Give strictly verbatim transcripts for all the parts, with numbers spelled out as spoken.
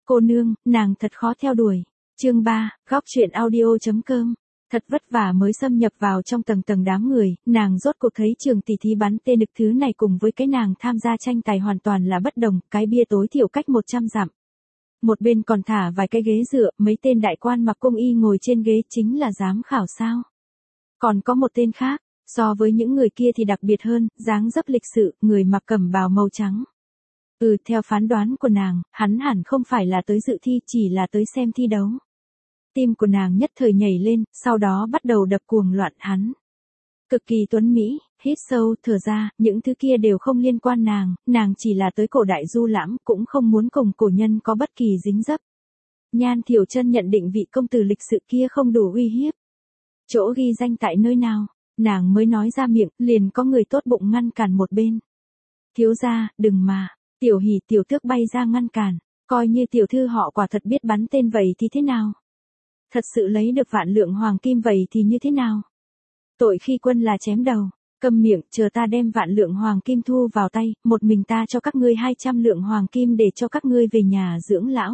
cô nương, nàng thật khó theo đuổi. Chương ba, góc truyện audio.com. Thật vất vả mới xâm nhập vào trong tầng tầng đám người, nàng rốt cuộc thấy trường tỷ thí bắn tên đực thứ này cùng với cái nàng tham gia tranh tài hoàn toàn là bất đồng, cái bia tối thiểu cách một trăm dặm. Một bên còn thả vài cái ghế dựa, mấy tên đại quan mặc cung y ngồi trên ghế chính là giám khảo sao. Còn có một tên khác, so với những người kia thì đặc biệt hơn, dáng dấp lịch sự, người mặc cẩm bào màu trắng. Ừ, theo phán đoán của nàng, hắn hẳn không phải là tới dự thi, chỉ là tới xem thi đấu. Tim của nàng nhất thời nhảy lên, sau đó bắt đầu đập cuồng loạn. Hắn cực kỳ tuấn mỹ, hít sâu, thở ra, những thứ kia đều không liên quan nàng, nàng chỉ là tới cổ đại du lãm, cũng không muốn cùng cổ nhân có bất kỳ dính dấp. Nhan Thiểu Chân nhận định vị công tử lịch sự kia không đủ uy hiếp. Chỗ ghi danh tại nơi nào, nàng mới nói ra miệng, liền có người tốt bụng ngăn cản một bên. Thiếu gia, đừng mà. Tiểu Hỉ tiểu tước bay ra ngăn cản, coi như tiểu thư họ quả thật biết bắn tên vậy thì thế nào? Thật sự lấy được vạn lượng hoàng kim vậy thì như thế nào? Tội khi quân là chém đầu, câm miệng, chờ ta đem vạn lượng hoàng kim thu vào tay, một mình ta cho các ngươi hai trăm lượng hoàng kim để cho các ngươi về nhà dưỡng lão.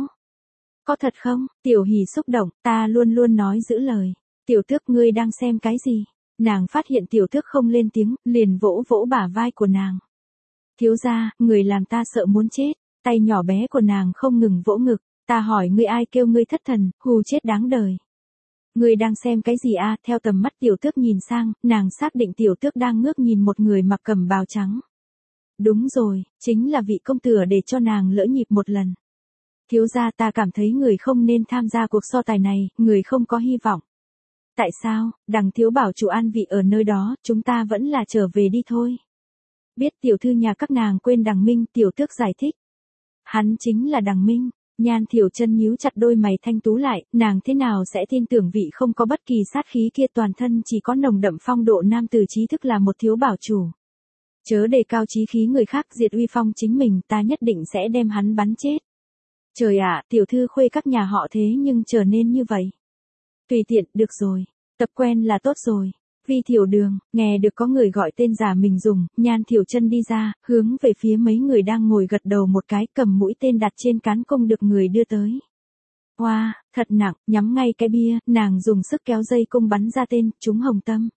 Có thật không? Tiểu Hỉ xúc động, ta luôn luôn nói giữ lời. Tiểu tước ngươi đang xem cái gì? Nàng phát hiện tiểu tước không lên tiếng, liền vỗ vỗ bả vai của nàng. Thiếu gia, người làm ta sợ muốn chết, tay nhỏ bé của nàng không ngừng vỗ ngực, ta hỏi ngươi ai kêu ngươi thất thần, hù chết đáng đời. Ngươi đang xem cái gì a? Theo tầm mắt tiểu tước nhìn sang, nàng xác định tiểu tước đang ngước nhìn một người mặc cẩm bào trắng. Đúng rồi, chính là vị công tử để cho nàng lỡ nhịp một lần. Thiếu gia, ta cảm thấy người không nên tham gia cuộc so tài này, người không có hy vọng. Tại sao? Đằng thiếu bảo chủ an vị ở nơi đó, chúng ta vẫn là trở về đi thôi. Biết tiểu thư nhà các nàng quên Đằng Minh, tiểu tước giải thích. Hắn chính là Đằng Minh. Nhan Thiểu Chân nhíu chặt đôi mày thanh tú lại, nàng thế nào sẽ tin tưởng vị không có bất kỳ sát khí kia, toàn thân chỉ có nồng đậm phong độ nam tử trí thức là một thiếu bảo chủ. Chớ đề cao chí khí người khác, diệt uy phong chính mình, ta nhất định sẽ đem hắn bắn chết. Trời ạ, tiểu thư khuê các nhà họ thế nhưng trở nên như vậy. Tùy tiện, được rồi, tập quen là tốt rồi. Vi Thiểu Đường, nghe được có người gọi tên giả mình dùng, Nhan Thiểu Chân đi ra, hướng về phía mấy người đang ngồi gật đầu một cái, cầm mũi tên đặt trên cán cung được người đưa tới. Hoa, wow, thật nặng, nhắm ngay cái bia, nàng dùng sức kéo dây cung bắn ra tên, trúng hồng tâm.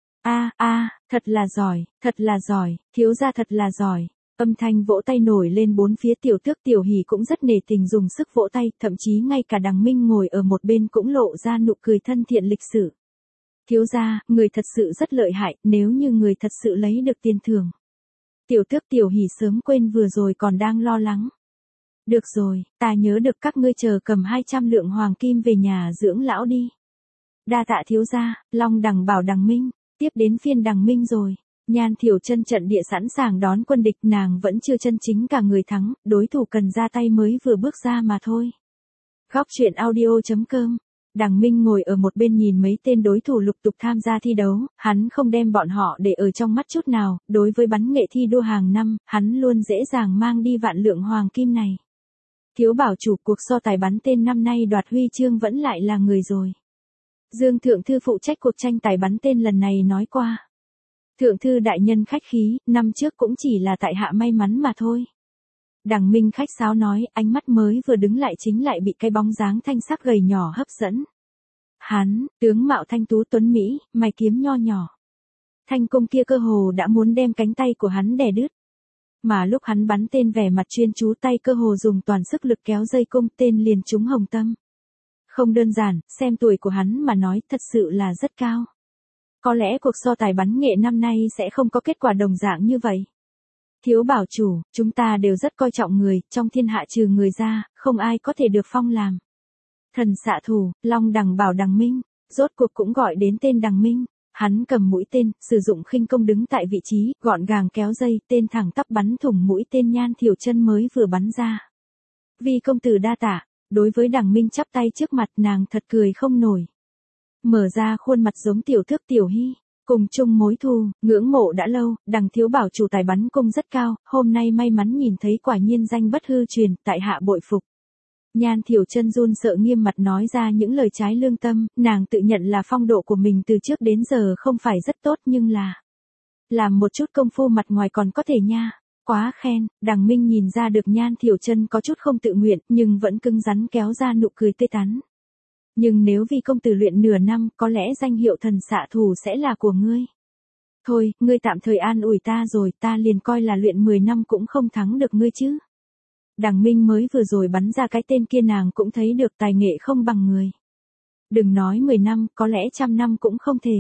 A a, à, thật là giỏi, thật là giỏi, thiếu gia thật là giỏi. Âm thanh vỗ tay nổi lên bốn phía, tiểu tước Tiểu Hỉ cũng rất nể tình dùng sức vỗ tay, thậm chí ngay cả Đằng Minh ngồi ở một bên cũng lộ ra nụ cười thân thiện lịch sự. Thiếu gia, người thật sự rất lợi hại, nếu như người thật sự lấy được tiền thưởng. Tiểu tước Tiểu Hỉ sớm quên vừa rồi còn đang lo lắng. Được rồi, ta nhớ được các ngươi chờ cầm hai trăm lượng hoàng kim về nhà dưỡng lão đi. Đa tạ thiếu gia. Long Đằng bảo Đằng Minh, tiếp đến phiên Đằng Minh rồi. Nhan Thiểu Chân trận địa sẵn sàng đón quân địch, nàng vẫn chưa chân chính cả người thắng, đối thủ cần ra tay mới vừa bước ra mà thôi. Góc truyện audio.com. Đằng Minh ngồi ở một bên nhìn mấy tên đối thủ lục tục tham gia thi đấu, hắn không đem bọn họ để ở trong mắt chút nào, đối với bắn nghệ thi đua hàng năm, hắn luôn dễ dàng mang đi vạn lượng hoàng kim này. Thiếu bảo chủ, cuộc so tài bắn tên năm nay đoạt huy chương vẫn lại là người rồi. Dương Thượng Thư phụ trách cuộc tranh tài bắn tên lần này nói qua. Thượng Thư đại nhân khách khí, năm trước cũng chỉ là tại hạ may mắn mà thôi. Đằng Minh khách sáo nói, ánh mắt mới vừa đứng lại chính lại bị cái bóng dáng thanh sắc gầy nhỏ hấp dẫn. Hắn, tướng mạo thanh tú tuấn Mỹ, mày kiếm nho nhỏ. Thanh cung kia cơ hồ đã muốn đem cánh tay của hắn đè đứt. Mà lúc hắn bắn tên vẻ mặt chuyên chú, tay cơ hồ dùng toàn sức lực kéo dây cung, tên liền trúng hồng tâm. Không đơn giản, xem tuổi của hắn mà nói thật sự là rất cao. Có lẽ cuộc so tài bắn nghệ năm nay sẽ không có kết quả đồng dạng như vậy. Thiếu bảo chủ, chúng ta đều rất coi trọng người, trong thiên hạ trừ người ra, không ai có thể được phong làm thần xạ thủ. Long Đằng bảo Đằng Minh, rốt cuộc cũng gọi đến tên Đằng Minh. Hắn cầm mũi tên, sử dụng khinh công đứng tại vị trí, gọn gàng kéo dây, tên thẳng tắp bắn thủng mũi tên Nhan Thiểu Chân mới vừa bắn ra. Vi công tử đa tạ. Đối với Đằng Minh chắp tay trước mặt, nàng thật cười không nổi. Mở ra khuôn mặt giống tiểu thước Tiểu Hy. Cùng chung mối thù, ngưỡng mộ đã lâu, Đằng thiếu bảo chủ tài bắn cung rất cao, hôm nay may mắn nhìn thấy quả nhiên danh bất hư truyền, tại hạ bội phục. Nhan Thiểu Chân run sợ nghiêm mặt nói ra những lời trái lương tâm, nàng tự nhận là phong độ của mình từ trước đến giờ không phải rất tốt nhưng là làm một chút công phu mặt ngoài còn có thể nha. Quá khen, Đằng Minh nhìn ra được Nhan Thiểu Chân có chút không tự nguyện, nhưng vẫn cứng rắn kéo ra nụ cười tươi tắn. Nhưng nếu vì công tử luyện nửa năm, có lẽ danh hiệu thần xạ thủ sẽ là của ngươi. Thôi, ngươi tạm thời an ủi ta rồi, ta liền coi là luyện mười năm cũng không thắng được ngươi chứ. Đằng Minh mới vừa rồi bắn ra cái tên kia nàng cũng thấy được tài nghệ không bằng người. Đừng nói mười năm, có lẽ trăm năm cũng không thể.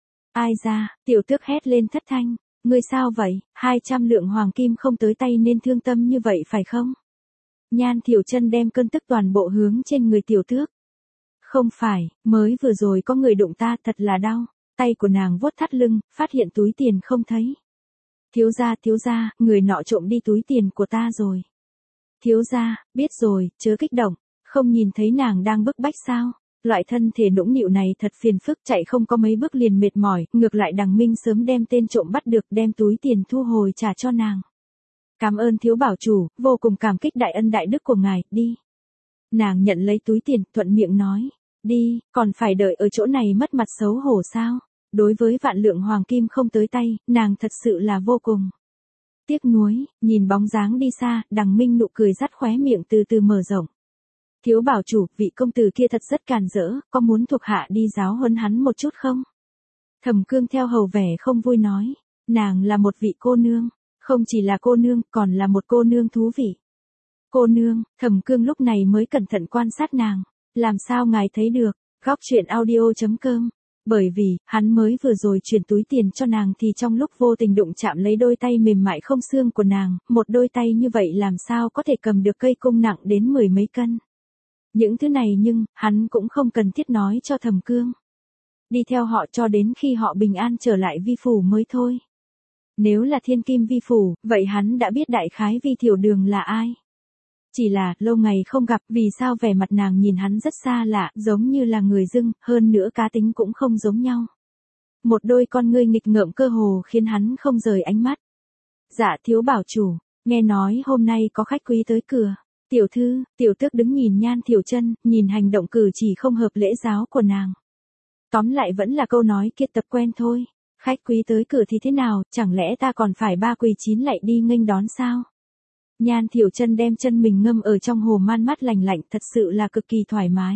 Ai ra, tiểu tước hét lên thất thanh, ngươi sao vậy, hai trăm lượng hoàng kim không tới tay nên thương tâm như vậy phải không? Nhan Thiểu Chân đem cơn tức toàn bộ hướng trên người tiểu tước. Không phải, mới vừa rồi có người đụng ta thật là đau, tay của nàng vuốt thắt lưng, phát hiện túi tiền không thấy. Thiếu gia, thiếu gia, người nọ trộm đi túi tiền của ta rồi. Thiếu gia, biết rồi, chớ kích động, không nhìn thấy nàng đang bức bách sao? Loại thân thể nũng nịu này thật phiền phức, chạy không có mấy bước liền mệt mỏi, ngược lại Đằng Minh sớm đem tên trộm bắt được, đem túi tiền thu hồi trả cho nàng. Cảm ơn thiếu bảo chủ, vô cùng cảm kích đại ân đại đức của ngài, đi. Nàng nhận lấy túi tiền, thuận miệng nói, đi, còn phải đợi ở chỗ này mất mặt xấu hổ sao? Đối với vạn lượng hoàng kim không tới tay, nàng thật sự là vô cùng tiếc nuối, nhìn bóng dáng đi xa, Đằng Minh nụ cười dắt khóe miệng từ từ mở rộng. Thiếu bảo chủ, vị công tử kia thật rất càn rỡ, có muốn thuộc hạ đi giáo huấn hắn một chút không? Thẩm Cương theo hầu vẻ không vui nói, nàng là một vị cô nương, không chỉ là cô nương, còn là một cô nương thú vị. Cô nương, Thẩm Cương lúc này mới cẩn thận quan sát nàng, làm sao ngài thấy được, góc truyện audio chấm com. Bởi vì, hắn mới vừa rồi chuyển túi tiền cho nàng thì trong lúc vô tình đụng chạm lấy đôi tay mềm mại không xương của nàng, một đôi tay như vậy làm sao có thể cầm được cây cung nặng đến mười mấy cân. Những thứ này nhưng, hắn cũng không cần thiết nói cho Thẩm Cương. Đi theo họ cho đến khi họ bình an trở lại vi phủ mới thôi. Nếu là thiên kim vi phủ, vậy hắn đã biết đại khái Vi Thiểu Đường là ai. Chỉ là, lâu ngày không gặp, vì sao vẻ mặt nàng nhìn hắn rất xa lạ, giống như là người dưng, hơn nữa cá tính cũng không giống nhau. Một đôi con ngươi nghịch ngợm cơ hồ khiến hắn không rời ánh mắt. Dạ thiếu bảo chủ, nghe nói hôm nay có khách quý tới cửa. Tiểu thư, tiểu tước đứng nhìn Nhan Thiểu Chân, nhìn hành động cử chỉ không hợp lễ giáo của nàng. Tóm lại vẫn là câu nói kia tập quen thôi. Khách quý tới cửa thì thế nào, chẳng lẽ ta còn phải ba quỳ chín lạy đi nghênh đón sao? Nhan Thiểu Chân đem chân mình ngâm ở trong hồ man mát lành lạnh, thật sự là cực kỳ thoải mái.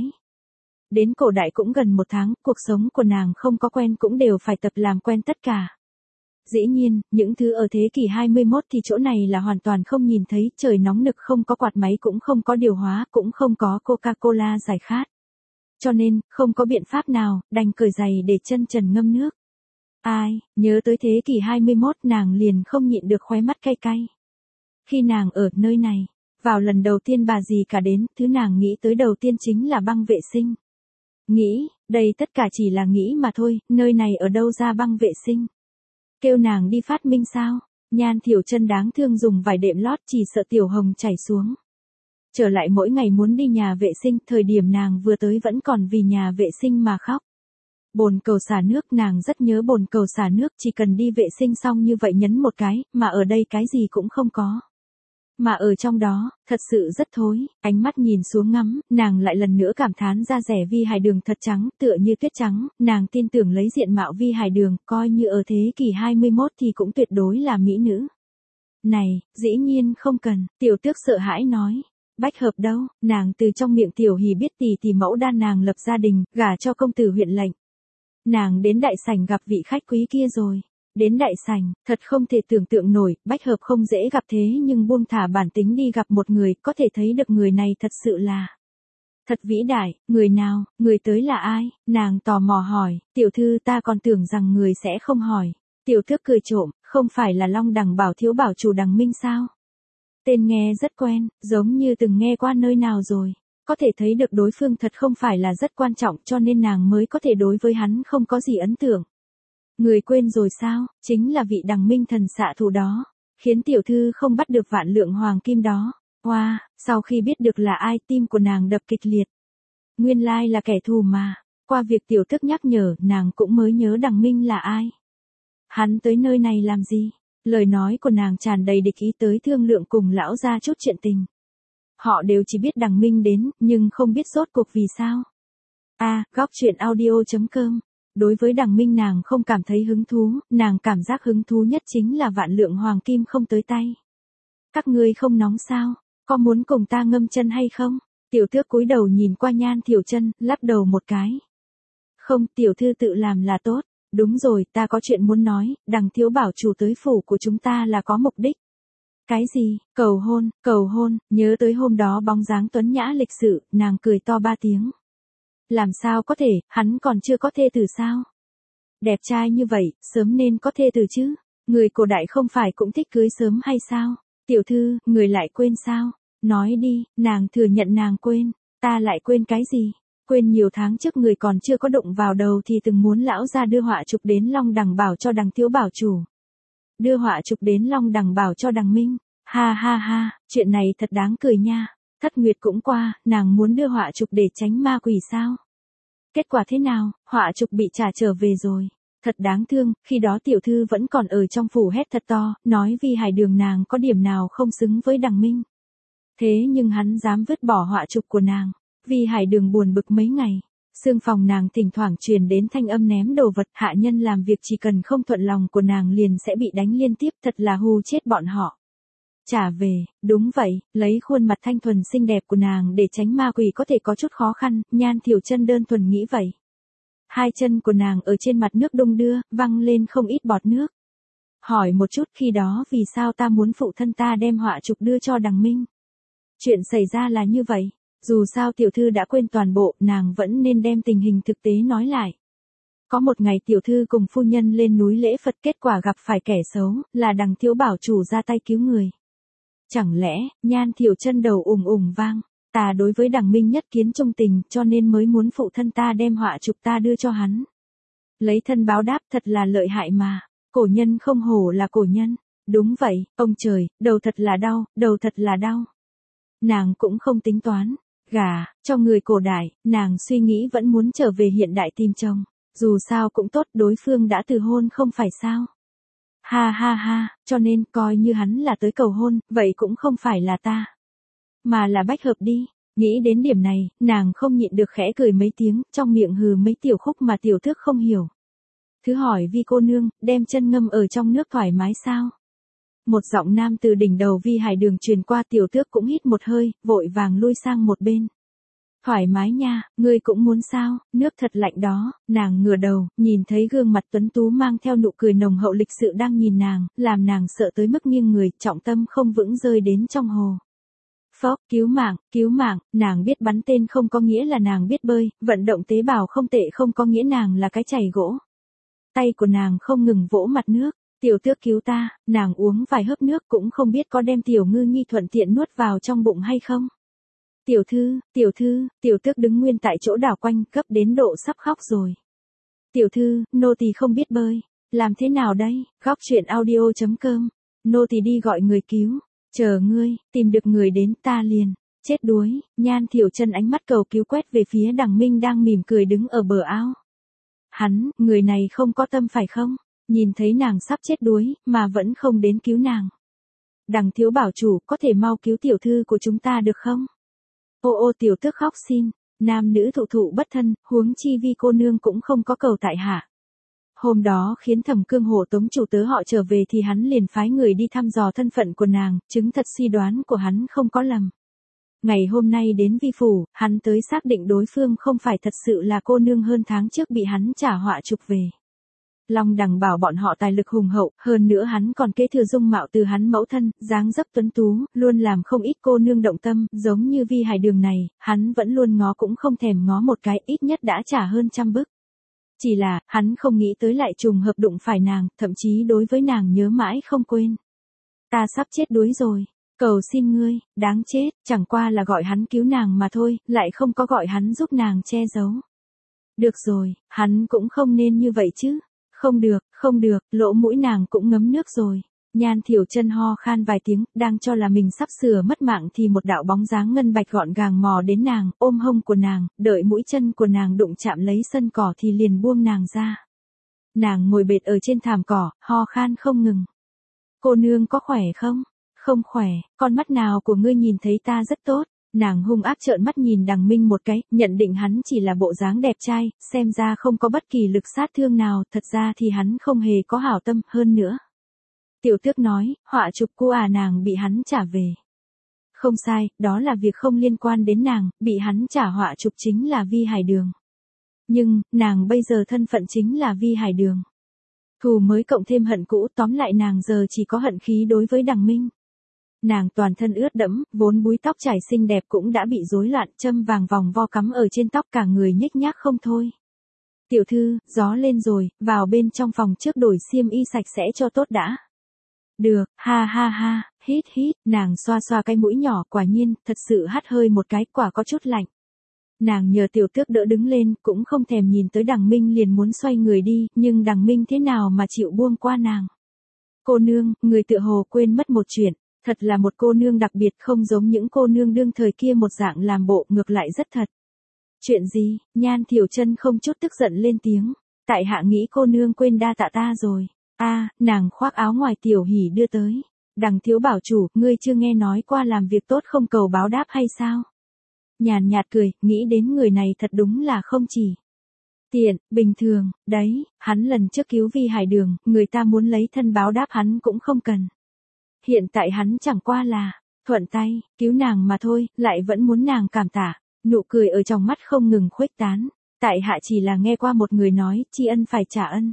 Đến cổ đại cũng gần một tháng, cuộc sống của nàng không có quen cũng đều phải tập làm quen tất cả. Dĩ nhiên, những thứ ở thế kỷ hai mươi mốt thì chỗ này là hoàn toàn không nhìn thấy, trời nóng nực không có quạt máy cũng không có điều hòa, cũng không có Coca-Cola giải khát. Cho nên, không có biện pháp nào, đành cởi giày để chân trần ngâm nước. Ai, nhớ tới thế kỷ hai mươi mốt nàng liền không nhịn được khóe mắt cay cay. Khi nàng ở nơi này, vào lần đầu tiên bà dì cả đến, thứ nàng nghĩ tới đầu tiên chính là băng vệ sinh. Nghĩ, đây tất cả chỉ là nghĩ mà thôi, nơi này ở đâu ra băng vệ sinh. Kêu nàng đi phát minh sao, Nhan Thiểu Chân đáng thương dùng vài đệm lót chỉ sợ tiểu hồng chảy xuống. Trở lại mỗi ngày muốn đi nhà vệ sinh, thời điểm nàng vừa tới vẫn còn vì nhà vệ sinh mà khóc. Bồn cầu xả nước, nàng rất nhớ bồn cầu xả nước, chỉ cần đi vệ sinh xong như vậy nhấn một cái, mà ở đây cái gì cũng không có. Mà ở trong đó, thật sự rất thối, ánh mắt nhìn xuống ngắm, nàng lại lần nữa cảm thán ra rẻ Vi Hải Đường thật trắng, tựa như tuyết trắng, nàng tin tưởng lấy diện mạo Vi Hải Đường, coi như ở thế kỷ hai mươi mốt thì cũng tuyệt đối là mỹ nữ. Này, dĩ nhiên không cần, tiểu tước sợ hãi nói. Bách hợp đâu, nàng từ trong miệng tiểu hỉ biết tỷ tỷ mẫu đan nàng lập gia đình, gả cho công tử huyện lệnh. Nàng đến đại sảnh gặp vị khách quý kia rồi. Đến đại sảnh, thật không thể tưởng tượng nổi, bách hợp không dễ gặp thế nhưng buông thả bản tính đi gặp một người, có thể thấy được người này thật sự là thật vĩ đại. Người nào, người tới là ai? Nàng tò mò hỏi, tiểu thư ta còn tưởng rằng người sẽ không hỏi. Tiểu tước cười trộm, không phải là Long Đằng Bảo thiếu bảo chủ Đằng Minh sao? Tên nghe rất quen, giống như từng nghe qua nơi nào rồi. Có thể thấy được đối phương thật không phải là rất quan trọng cho nên nàng mới có thể đối với hắn không có gì ấn tượng. Người quên rồi sao, chính là vị Đằng Minh thần xạ thủ đó, khiến tiểu thư không bắt được vạn lượng hoàng kim đó. Hoa, wow, sau khi biết được là ai, tim của nàng đập kịch liệt. Nguyên lai là kẻ thù mà, qua việc tiểu tước nhắc nhở, nàng cũng mới nhớ Đằng Minh là ai. Hắn tới nơi này làm gì? Lời nói của nàng tràn đầy địch ý tới thương lượng cùng lão gia chút chuyện tình. Họ đều chỉ biết Đằng Minh đến, nhưng không biết rốt cuộc vì sao. A, à, góc truyện audio chấm com. Đối với Đằng Minh nàng không cảm thấy hứng thú, nàng cảm giác hứng thú nhất chính là vạn lượng hoàng kim không tới tay. Các ngươi không nóng sao? Có muốn cùng ta ngâm chân hay không? Tiểu tước cúi đầu nhìn qua Nhan Thiểu Chân, lắc đầu một cái. Không, tiểu thư tự làm là tốt. Đúng rồi, ta có chuyện muốn nói, Đằng thiếu bảo chủ tới phủ của chúng ta là có mục đích. Cái gì? Cầu hôn, cầu hôn, nhớ tới hôm đó bóng dáng tuấn nhã lịch sự, nàng cười to ba tiếng. Làm sao có thể, hắn còn chưa có thê tử sao? Đẹp trai như vậy, sớm nên có thê tử chứ. Người cổ đại không phải cũng thích cưới sớm hay sao? Tiểu thư, người lại quên sao? Nói đi, nàng thừa nhận nàng quên. Ta lại quên cái gì? Quên nhiều tháng trước người còn chưa có đụng vào đầu thì từng muốn lão ra đưa họa chụp đến Long Đằng bảo cho Đằng thiếu bảo chủ. Đưa họa chụp đến Long Đằng bảo cho Đằng Minh. Ha ha ha, chuyện này thật đáng cười nha. Thất nguyệt cũng qua, nàng muốn đưa họa chụp để tránh ma quỷ sao? Kết quả thế nào, họa chụp bị trả trở về rồi. Thật đáng thương, khi đó tiểu thư vẫn còn ở trong phủ hét thật to, nói Vi Hải Đường nàng có điểm nào không xứng với Đằng Minh. Thế nhưng hắn dám vứt bỏ họa chụp của nàng. Vi Hải Đường buồn bực mấy ngày. Sương phòng nàng thỉnh thoảng truyền đến thanh âm ném đồ vật, hạ nhân làm việc chỉ cần không thuận lòng của nàng liền sẽ bị đánh liên tiếp, thật là hù chết bọn họ. Trả về, đúng vậy, lấy khuôn mặt thanh thuần xinh đẹp của nàng để tránh ma quỷ có thể có chút khó khăn, Nhan Thiểu Chân đơn thuần nghĩ vậy. Hai chân của nàng ở trên mặt nước đung đưa, văng lên không ít bọt nước. Hỏi một chút khi đó vì sao ta muốn phụ thân ta đem họa chụp đưa cho Đằng Minh. Chuyện xảy ra là như vậy, dù sao tiểu thư đã quên toàn bộ, nàng vẫn nên đem tình hình thực tế nói lại. Có một ngày tiểu thư cùng phu nhân lên núi lễ Phật, kết quả gặp phải kẻ xấu, là Đằng thiếu bảo chủ ra tay cứu người. Chẳng lẽ, Nhan Thiểu Chân đầu ùng ùng vang, ta đối với Đằng Minh nhất kiến trung tình, cho nên mới muốn phụ thân ta đem họa chụp ta đưa cho hắn. Lấy thân báo đáp, thật là lợi hại mà, cổ nhân không hổ là cổ nhân. Đúng vậy, ông trời, đầu thật là đau, đầu thật là đau. Nàng cũng không tính toán, gả, cho người cổ đại, nàng suy nghĩ vẫn muốn trở về hiện đại tìm chồng. Dù sao cũng tốt, đối phương đã từ hôn không phải sao. Ha ha ha, cho nên coi như hắn là tới cầu hôn, vậy cũng không phải là ta. Mà là bách hợp đi. Nghĩ đến điểm này, nàng không nhịn được khẽ cười mấy tiếng, trong miệng hừ mấy tiểu khúc mà tiểu thước không hiểu. Thứ hỏi Vi cô nương, đem chân ngâm ở trong nước thoải mái sao? Một giọng nam từ đỉnh đầu Vi Hải Đường truyền qua, tiểu tước cũng hít một hơi, vội vàng lui sang một bên. Thoải mái nha, ngươi cũng muốn sao, nước thật lạnh đó, nàng ngửa đầu, nhìn thấy gương mặt tuấn tú mang theo nụ cười nồng hậu lịch sự đang nhìn nàng, làm nàng sợ tới mức nghiêng người, trọng tâm không vững rơi đến trong hồ. Phốc, cứu mạng, cứu mạng, nàng biết bắn tên không có nghĩa là nàng biết bơi, vận động tế bào không tệ không có nghĩa nàng là cái chày gỗ. Tay của nàng không ngừng vỗ mặt nước. Tiểu tước cứu ta, nàng uống vài hớp nước cũng không biết có đem tiểu ngư nhi thuận tiện nuốt vào trong bụng hay không. Tiểu thư, tiểu thư, tiểu tước đứng nguyên tại chỗ đảo quanh, cấp đến độ sắp khóc rồi. Tiểu thư, nô tỳ không biết bơi, làm thế nào đây? Góc truyện audio chấm com, nô tỳ đi gọi người cứu, chờ ngươi, tìm được người đến ta liền, chết đuối. Nhan Thiểu Chân ánh mắt cầu cứu quét về phía Đằng Minh đang mỉm cười đứng ở bờ ao. Hắn, người này không có tâm phải không? Nhìn thấy nàng sắp chết đuối, mà vẫn không đến cứu nàng. Đằng thiếu bảo chủ, có thể mau cứu tiểu thư của chúng ta được không? Ô ô tiểu tước khóc xin, nam nữ thụ thụ bất thân, huống chi Vi cô nương cũng không có cầu tại hạ. Hôm đó khiến Thẩm Cương Hổ tống chủ tớ họ trở về thì hắn liền phái người đi thăm dò thân phận của nàng, chứng thật suy đoán của hắn không có lầm. Ngày hôm nay đến Vi phủ, hắn tới xác định đối phương không phải thật sự là cô nương hơn tháng trước bị hắn trả họa chụp về. Long Đằng bảo bọn họ tài lực hùng hậu, hơn nữa hắn còn kế thừa dung mạo từ hắn mẫu thân, dáng dấp tuấn tú, luôn làm không ít cô nương động tâm, giống như Vi Hải Đường này, hắn vẫn luôn ngó cũng không thèm ngó một cái, ít nhất đã trả hơn trăm bức. Chỉ là, hắn không nghĩ tới lại trùng hợp đụng phải nàng, thậm chí đối với nàng nhớ mãi không quên. Ta sắp chết đuối rồi, cầu xin ngươi, đáng chết, chẳng qua là gọi hắn cứu nàng mà thôi, lại không có gọi hắn giúp nàng che giấu. Được rồi, hắn cũng không nên như vậy chứ. Không được, không được, lỗ mũi nàng cũng ngấm nước rồi. Nhan Thiểu Chân ho khan vài tiếng, đang cho là mình sắp sửa mất mạng thì một đạo bóng dáng ngân bạch gọn gàng mò đến nàng, ôm hông của nàng, đợi mũi chân của nàng đụng chạm lấy sân cỏ thì liền buông nàng ra. Nàng ngồi bệt ở trên thảm cỏ, ho khan không ngừng. Cô nương có khỏe không? Không khỏe, con mắt nào của ngươi nhìn thấy ta rất tốt. Nàng hung ác trợn mắt nhìn Đằng Minh một cái, nhận định hắn chỉ là bộ dáng đẹp trai, xem ra không có bất kỳ lực sát thương nào, thật ra thì hắn không hề có hảo tâm, hơn nữa. Tiểu Tước nói, họa chụp cô à, nàng bị hắn trả về. Không sai, đó là việc không liên quan đến nàng, bị hắn trả họa chụp chính là Vi Hải Đường. Nhưng, nàng bây giờ thân phận chính là Vi Hải Đường. Thù mới cộng thêm hận cũ, tóm lại nàng giờ chỉ có hận khí đối với Đằng Minh. Nàng toàn thân ướt đẫm, vốn búi tóc trải xinh đẹp cũng đã bị rối loạn, châm vàng vòng vo cắm ở trên tóc, cả người nhếch nhác không thôi. Tiểu thư, gió lên rồi, vào bên trong phòng trước đổi xiêm y sạch sẽ cho tốt đã. Được, ha ha ha, hít hít, nàng xoa xoa cái mũi nhỏ, quả nhiên, thật sự hắt hơi một cái, quả có chút lạnh. Nàng nhờ Tiểu Tước đỡ đứng lên, cũng không thèm nhìn tới Đằng Minh, liền muốn xoay người đi, nhưng Đằng Minh thế nào mà chịu buông qua nàng. Cô nương, người tựa hồ quên mất một chuyện, thật là một cô nương đặc biệt, không giống những cô nương đương thời kia một dạng làm bộ, ngược lại rất thật. Chuyện gì? Nhan Thiểu Chân không chút tức giận lên tiếng. Tại hạ nghĩ cô nương quên đa tạ ta rồi. A, à, nàng khoác áo ngoài Tiểu Hỉ đưa tới. Đằng thiếu bảo chủ, ngươi chưa nghe nói qua làm việc tốt không cầu báo đáp hay sao? Nhàn nhạt cười, nghĩ đến người này thật đúng là không chỉ tiện, bình thường, đấy, hắn lần trước cứu Vi Hải Đường, người ta muốn lấy thân báo đáp hắn cũng không cần. Hiện tại hắn chẳng qua là thuận tay cứu nàng mà thôi, lại vẫn muốn nàng cảm tạ. Nụ cười ở trong mắt không ngừng khuếch tán. Tại hạ chỉ là nghe qua một người nói, tri ân phải trả ân.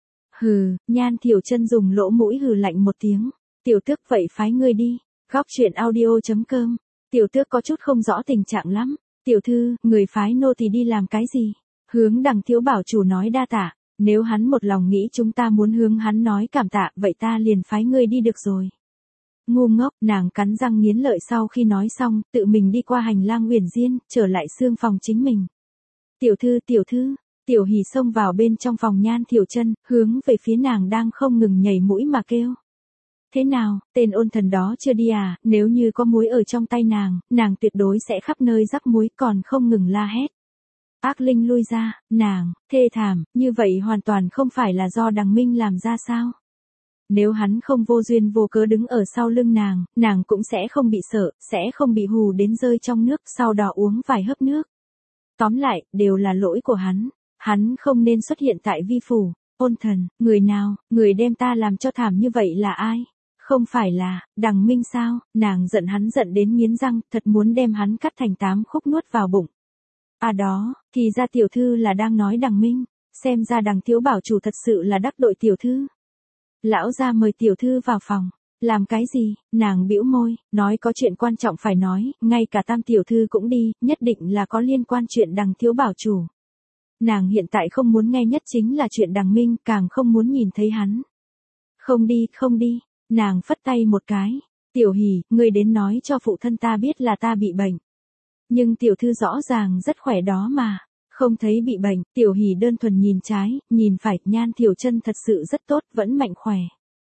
Hừ, Nhan Thiểu Chân dùng lỗ mũi hừ lạnh một tiếng. Tiểu Tước, vậy phái ngươi đi. Góc truyện audio chấm com. Tiểu Tước có chút không rõ tình trạng lắm. Tiểu thư, người phái nô thì đi làm cái gì? Hướng Đằng thiếu bảo chủ nói đa tạ. Nếu hắn một lòng nghĩ chúng ta muốn hướng hắn nói cảm tạ, vậy ta liền phái ngươi đi được rồi. Ngu ngốc, nàng cắn răng nghiến lợi sau khi nói xong, tự mình đi qua hành lang Uyển Diên, trở lại xương phòng chính mình. Tiểu thư, tiểu thư, Tiểu Hỉ xông vào bên trong phòng Nhan Thiểu Chân, hướng về phía nàng đang không ngừng nhảy mũi mà kêu. Thế nào, tên ôn thần đó chưa đi à, nếu như có muối ở trong tay nàng, nàng tuyệt đối sẽ khắp nơi rắc muối, còn không ngừng la hét. Ác linh lui ra, nàng, thê thảm, như vậy hoàn toàn không phải là do Đằng Minh làm ra sao? Nếu hắn không vô duyên vô cớ đứng ở sau lưng nàng, nàng cũng sẽ không bị sợ, sẽ không bị hù đến rơi trong nước, sau đó uống vài hớp nước. Tóm lại, đều là lỗi của hắn. Hắn không nên xuất hiện tại vi phủ. Ôn thần, người nào, người đem ta làm cho thảm như vậy là ai? Không phải là, Đằng Minh sao? Nàng giận hắn giận đến nghiến răng, thật muốn đem hắn cắt thành tám khúc nuốt vào bụng. À đó, thì ra tiểu thư là đang nói Đằng Minh. Xem ra Đằng thiếu bảo chủ thật sự là đắc tội tiểu thư. Lão gia mời tiểu thư vào phòng. Làm cái gì? Nàng bĩu môi, nói có chuyện quan trọng phải nói, ngay cả Tam tiểu thư cũng đi, nhất định là có liên quan chuyện Đằng thiếu bảo chủ. Nàng hiện tại không muốn nghe nhất chính là chuyện Đằng Minh, càng không muốn nhìn thấy hắn. Không đi, không đi, nàng phất tay một cái. Tiểu Hỉ, ngươi đến nói cho phụ thân ta biết là ta bị bệnh. Nhưng tiểu thư rõ ràng rất khỏe đó mà. Không thấy bị bệnh, Tiểu Hỉ đơn thuần nhìn trái, nhìn phải, Nhan Thiểu Chân thật sự rất tốt, vẫn mạnh khỏe.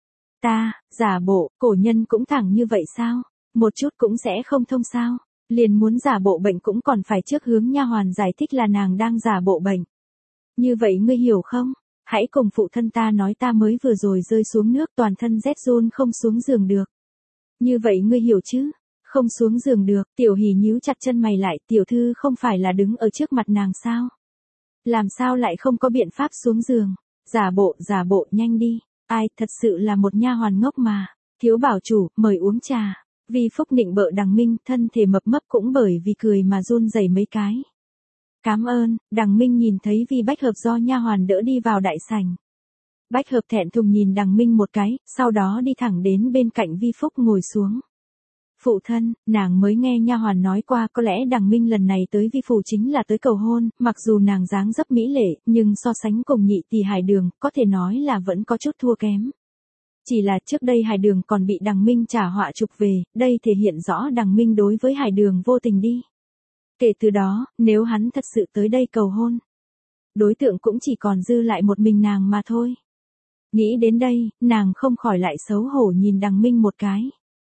Ta, giả bộ, cổ nhân cũng thẳng như vậy sao? Một chút cũng sẽ không thông sao? Liền muốn giả bộ bệnh cũng còn phải trước hướng nha hoàn giải thích là nàng đang giả bộ bệnh. Như vậy ngươi hiểu không? Hãy cùng phụ thân ta nói ta mới vừa rồi rơi xuống nước, toàn thân rét run không xuống giường được. Như vậy ngươi hiểu chứ? Không xuống giường được, Tiểu Hỉ nhíu chặt chân mày lại, tiểu thư không phải là đứng ở trước mặt nàng sao? Làm sao lại không có biện pháp xuống giường? Giả bộ, giả bộ, nhanh đi. Ai, thật sự là một nha hoàn ngốc mà. Thiếu bảo chủ, mời uống trà. Vi Phúc nịnh bợ Đằng Minh, thân thể mập mấp cũng bởi vì cười mà run rẩy mấy cái. Cám ơn. Đằng Minh nhìn thấy Vi Bách Hợp do nha hoàn đỡ đi vào đại sảnh. Bách Hợp thẹn thùng nhìn Đằng Minh một cái, sau đó đi thẳng đến bên cạnh Vi Phúc ngồi xuống. Phụ thân, nàng mới nghe nha hoàn nói qua, có lẽ Đằng Minh lần này tới vi phủ chính là tới cầu hôn, mặc dù nàng dáng dấp mỹ lệ, nhưng so sánh cùng nhị tỷ Hải Đường, có thể nói là vẫn có chút thua kém. Chỉ là trước đây Hải Đường còn bị Đằng Minh trả họa trục về, đây thể hiện rõ Đằng Minh đối với Hải Đường vô tình đi. Kể từ đó, nếu hắn thật sự tới đây cầu hôn, đối tượng cũng chỉ còn dư lại một mình nàng mà thôi. Nghĩ đến đây, nàng không khỏi lại xấu hổ nhìn Đằng Minh một cái.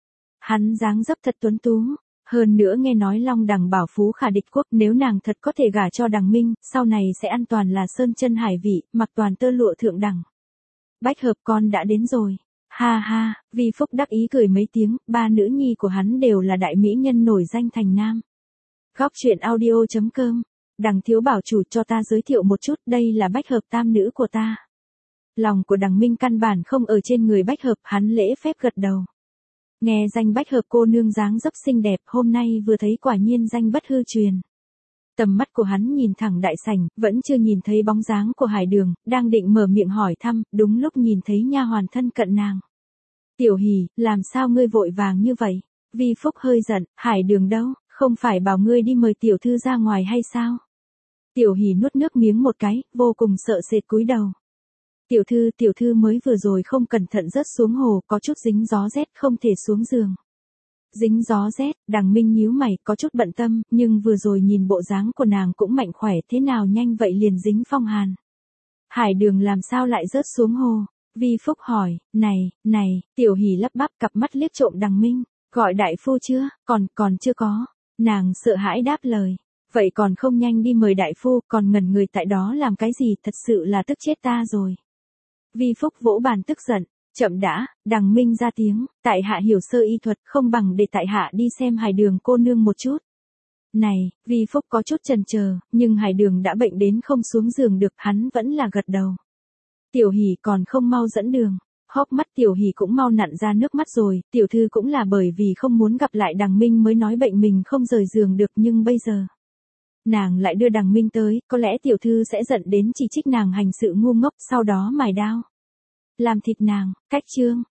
Hắn dáng dấp thật tuấn tú, hơn nữa nghe nói Long Đằng bảo phú khả địch quốc, nếu nàng thật có thể gả cho Đằng Minh, sau này sẽ an toàn là sơn chân hải vị, mặc toàn tơ lụa thượng đẳng. Bách Hợp con đã đến rồi. Ha ha, Vi Phúc đắc ý cười mấy tiếng, ba nữ nhi của hắn đều là đại mỹ nhân nổi danh thành nam. Góc truyện audio chấm com. Đằng thiếu bảo chủ cho ta giới thiệu một chút, đây là Bách Hợp tam nữ của ta. Lòng của Đằng Minh căn bản không ở trên người Bách Hợp, hắn lễ phép gật đầu. Nghe danh Bách Hợp cô nương dáng dấp xinh đẹp, hôm nay vừa thấy quả nhiên danh bất hư truyền. Tầm mắt của hắn nhìn thẳng đại sảnh, vẫn chưa nhìn thấy bóng dáng của Hải Đường, đang định mở miệng hỏi thăm, đúng lúc nhìn thấy nha hoàn thân cận nàng. Tiểu Hỷ, làm sao ngươi vội vàng như vậy? Vi Phúc hơi giận, Hải Đường đâu, không phải bảo ngươi đi mời tiểu thư ra ngoài hay sao? Tiểu Hỷ nuốt nước miếng một cái, vô cùng sợ sệt cúi đầu. Tiểu thư, tiểu thư mới vừa rồi không cẩn thận rớt xuống hồ, có chút dính gió rét không thể xuống giường. Dính gió rét, Đằng Minh nhíu mày, có chút bận tâm, nhưng vừa rồi nhìn bộ dáng của nàng cũng mạnh khỏe, thế nào nhanh vậy liền dính phong hàn. Hải Đường làm sao lại rớt xuống hồ? Vi Phúc hỏi, này, này, Tiểu Hỷ lắp bắp, cặp mắt liếc trộm Đằng Minh, gọi đại phu chưa, còn, còn chưa có. Nàng sợ hãi đáp lời, vậy còn không nhanh đi mời đại phu, còn ngẩn người tại đó làm cái gì, thật sự là tức chết ta rồi. Vi Phúc vỗ bàn tức giận, chậm đã, Đằng Minh ra tiếng, tại hạ hiểu sơ y thuật, không bằng để tại hạ đi xem Hải Đường cô nương một chút. Này, Vi Phúc có chút chần chờ, nhưng Hải Đường đã bệnh đến không xuống giường được, hắn vẫn là gật đầu. Tiểu Hỷ còn không mau dẫn đường. Hốc mắt Tiểu Hỷ cũng mau nặn ra nước mắt rồi, tiểu thư cũng là bởi vì không muốn gặp lại Đằng Minh mới nói bệnh mình không rời giường được, nhưng bây giờ nàng lại đưa Đằng Minh tới, có lẽ tiểu thư sẽ giận đến chỉ trích nàng hành sự ngu ngốc, sau đó mài đao làm thịt nàng. Cách chương